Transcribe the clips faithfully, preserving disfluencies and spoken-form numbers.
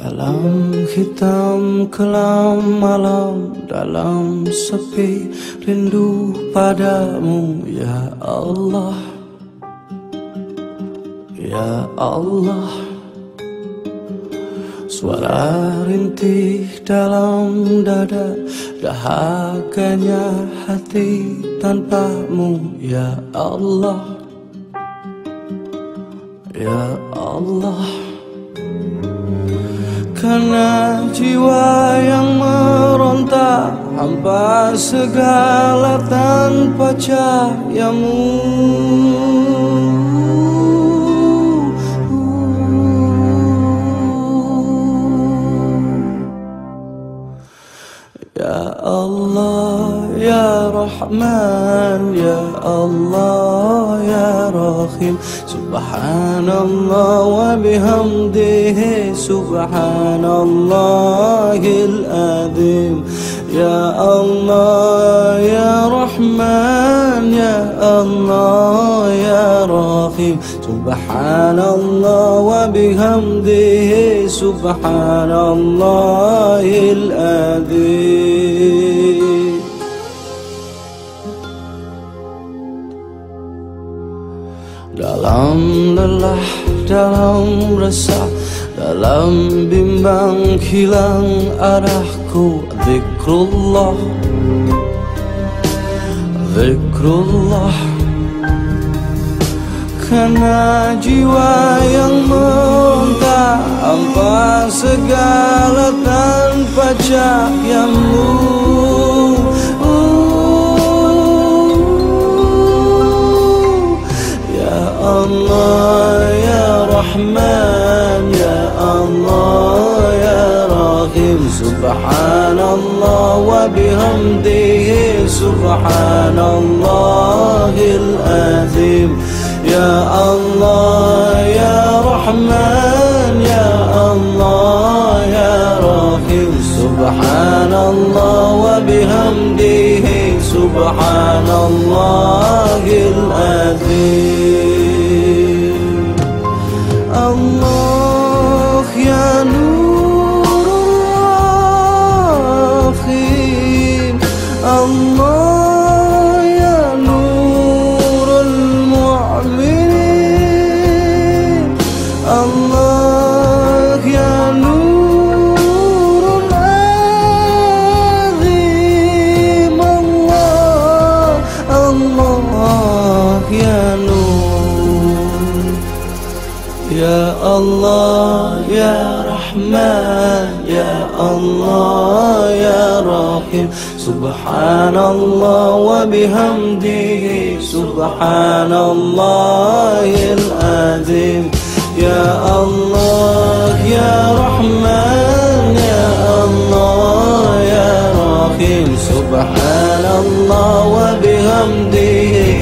Dalam hitam kelam malam, dalam sepi rindu padamu, ya Allah, ya Allah. Suara rintih dalam dada, dahaganya hati tanpamu, ya Allah, ya Allah. Karena jiwa yang meronta, hampa segala tanpa cahayamu. Ya Allah, ya Rahman, ya Allah, ya Rahim. Subhanallah wa bihamdihi, subhanallahil azim. Ya Allah, ya Rahman, ya Allah, ya Rahim. Subhanallah wa bihamdihi, subhanallahil azim. Dalam lelah, dalam resah, dalam bimbang hilang arahku, zikrullah, zikrullah. Karena jiwa yang meronta, hampa segala tanpa cahayamu. Allah, ya Rahman, ya Allah, ya Rahim. Subhanallah wa bihamdihi, subhanallahil azim. Ya Allah, ya Rahman, ya Allah, ya Rahim. Subhanallah wa bihamdihi, subhanallahil azim. Allah, ya Nurul Rahim. Allah, ya Nurul Mu'minin. Allah, ya Nurul Azim. Allah, Allah, ya Nur. Ya Allah, ya Rahman, ya Allah, ya Rahim. Subhanallah wa bihamdihi, subhanallahil azim. Ya Allah, ya Rahman, ya Allah, ya Rahim. Subhanallah wa bihamdihi,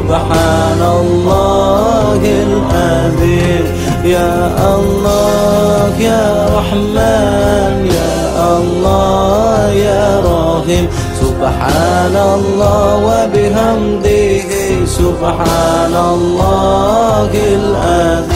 subhanallahil azim. Ya Allah, ya Rahman, ya Allah, ya Rahim. Subhanallah wa bihamdihi, subhanallahil azim.